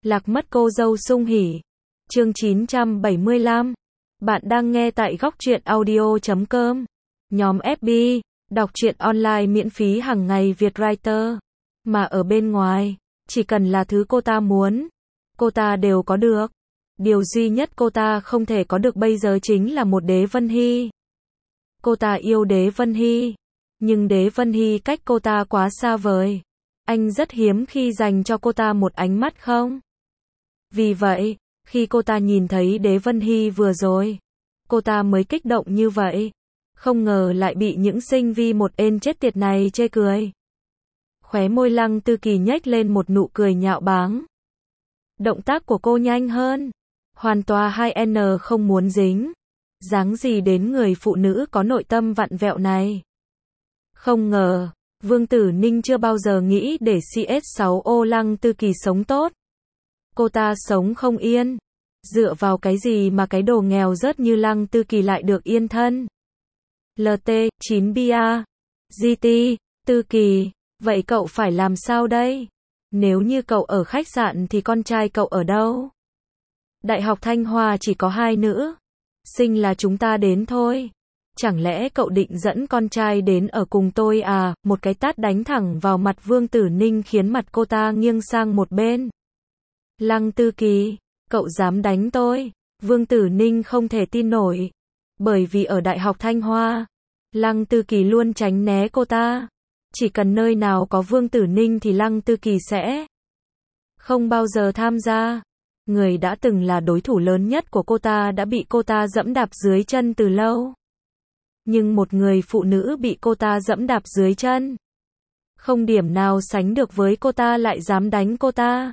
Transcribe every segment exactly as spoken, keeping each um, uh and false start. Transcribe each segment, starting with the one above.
Lạc mất cô dâu sung hỉ. Chương chín trăm bảy mươi lăm. Bạn đang nghe tại góc truyện audio chấm com. Nhóm ép bê, đọc truyện online miễn phí hàng ngày Việt Writer. Mà ở bên ngoài, chỉ cần là thứ cô ta muốn, cô ta đều có được. Điều duy nhất cô ta không thể có được bây giờ chính là một Đế Vân Hy. Cô ta yêu Đế Vân Hy, nhưng Đế Vân Hy cách cô ta quá xa vời. Anh rất hiếm khi dành cho cô ta một ánh mắt không? Vì vậy, khi cô ta nhìn thấy Đế Vân Hy vừa rồi, cô ta mới kích động như vậy. Không ngờ lại bị những sinh vi một ên chết tiệt này chê cười. Khóe môi Lăng Tư Kỳ nhếch lên một nụ cười nhạo báng. Động tác của cô nhanh hơn. Hoàn toàn hai N không muốn dính dáng gì đến người phụ nữ có nội tâm vặn vẹo này. Không ngờ, Vương Tử Ninh chưa bao giờ nghĩ để C S sáu ô Lăng Tư Kỳ sống tốt. Cô ta sống không yên. Dựa vào cái gì mà cái đồ nghèo rớt như Lăng Tư Kỳ lại được yên thân? L T chín B A G T Tư Kỳ, vậy cậu phải làm sao đây? Nếu như cậu ở khách sạn thì con trai cậu ở đâu? Đại học Thanh Hoa chỉ có hai nữ sinh là chúng ta đến thôi. Chẳng lẽ cậu định dẫn con trai đến ở cùng tôi à? Một cái tát đánh thẳng vào mặt Vương Tử Ninh khiến mặt cô ta nghiêng sang một bên. Lăng Tư Kỳ, cậu dám đánh tôi? Vương Tử Ninh không thể tin nổi. Bởi vì ở Đại học Thanh Hoa, Lăng Tư Kỳ luôn tránh né cô ta. Chỉ cần nơi nào có Vương Tử Ninh thì Lăng Tư Kỳ sẽ không bao giờ tham gia. Người đã từng là đối thủ lớn nhất của cô ta đã bị cô ta dẫm đạp dưới chân từ lâu. Nhưng một người phụ nữ bị cô ta dẫm đạp dưới chân, không điểm nào sánh được với cô ta lại dám đánh cô ta.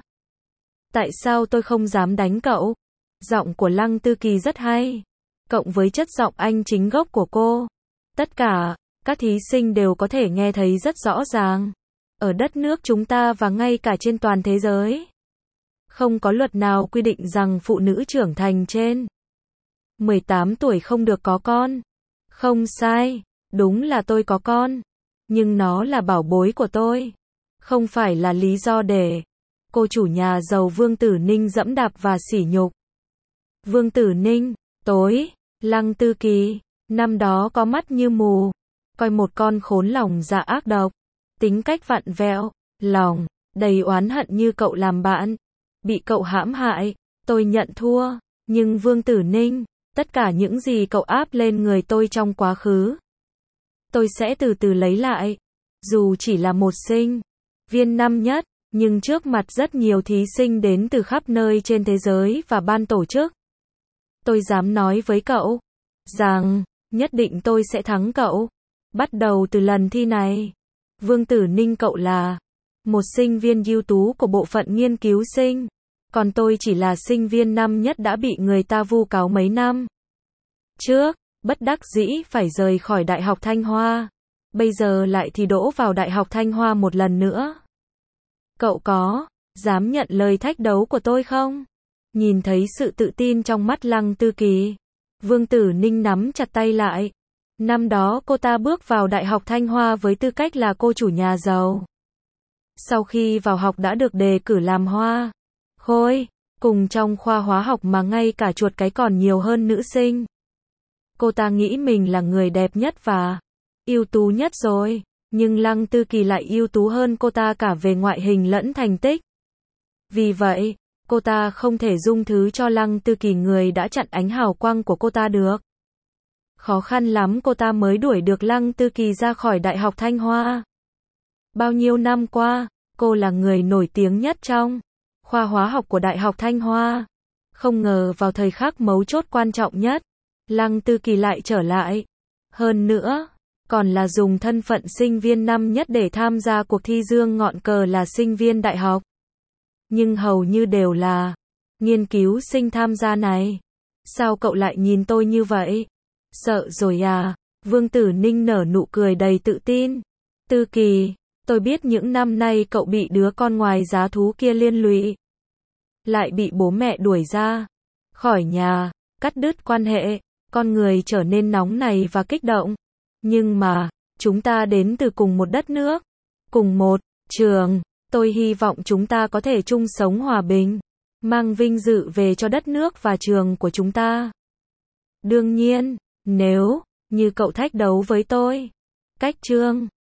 Tại sao tôi không dám đánh cậu? Giọng của Lăng Tư Kỳ rất hay, cộng với chất giọng Anh chính gốc của cô. Tất cả, các thí sinh đều có thể nghe thấy rất rõ ràng. Ở đất nước chúng ta và ngay cả trên toàn thế giới, không có luật nào quy định rằng phụ nữ trưởng thành trên mười tám tuổi không được có con. Không sai, đúng là tôi có con, nhưng nó là bảo bối của tôi, không phải là lý do để cô chủ nhà giàu Vương Tử Ninh dẫm đạp và sỉ nhục. Vương Tử Ninh, tối, Lăng Tư Kỳ, năm đó có mắt như mù, coi một con khốn lòng dạ ác độc, tính cách vặn vẹo, lòng đầy oán hận như cậu làm bạn, bị cậu hãm hại, tôi nhận thua, nhưng Vương Tử Ninh, tất cả những gì cậu áp lên người tôi trong quá khứ, tôi sẽ từ từ lấy lại. Dù chỉ là một sinh viên năm nhất, nhưng trước mặt rất nhiều thí sinh đến từ khắp nơi trên thế giới và ban tổ chức, tôi dám nói với cậu rằng, nhất định tôi sẽ thắng cậu. Bắt đầu từ lần thi này, Vương Tử Ninh cậu là một sinh viên ưu tú của bộ phận nghiên cứu sinh, còn tôi chỉ là sinh viên năm nhất đã bị người ta vu cáo mấy năm trước, bất đắc dĩ phải rời khỏi Đại học Thanh Hoa. Bây giờ lại thi đỗ vào Đại học Thanh Hoa một lần nữa. Cậu có dám nhận lời thách đấu của tôi không? Nhìn thấy sự tự tin trong mắt Lăng Tư Kỳ, Vương Tử Ninh nắm chặt tay lại. Năm đó cô ta bước vào Đại học Thanh Hoa với tư cách là cô chủ nhà giàu. Sau khi vào học đã được đề cử làm hoa khôi, cùng trong khoa hóa học mà ngay cả chuột cái còn nhiều hơn nữ sinh. Cô ta nghĩ mình là người đẹp nhất và ưu tú nhất rồi, nhưng Lăng Tư Kỳ lại ưu tú hơn cô ta cả về ngoại hình lẫn thành tích. Vì vậy, cô ta không thể dung thứ cho Lăng Tư Kỳ, người đã chặn ánh hào quang của cô ta được. Khó khăn lắm cô ta mới đuổi được Lăng Tư Kỳ ra khỏi Đại học Thanh Hoa. Bao nhiêu năm qua, cô là người nổi tiếng nhất trong khoa hóa học của Đại học Thanh Hoa. Không ngờ vào thời khắc mấu chốt quan trọng nhất, Lăng Tư Kỳ lại trở lại. Hơn nữa, còn là dùng thân phận sinh viên năm nhất để tham gia cuộc thi dương ngọn cờ là sinh viên đại học. Nhưng hầu như đều là nghiên cứu sinh tham gia này. Sao cậu lại nhìn tôi như vậy? Sợ rồi à? Vương Tử Ninh nở nụ cười đầy tự tin. Tư Kỳ, tôi biết những năm nay cậu bị đứa con ngoài giá thú kia liên lụy, lại bị bố mẹ đuổi ra khỏi nhà, cắt đứt quan hệ, con người trở nên nóng này và kích động. Nhưng mà, chúng ta đến từ cùng một đất nước, cùng một trường, tôi hy vọng chúng ta có thể chung sống hòa bình. mang vinh dự về cho đất nước và trường của chúng ta. Đương nhiên, nếu như cậu thách đấu với tôi, Cách Trương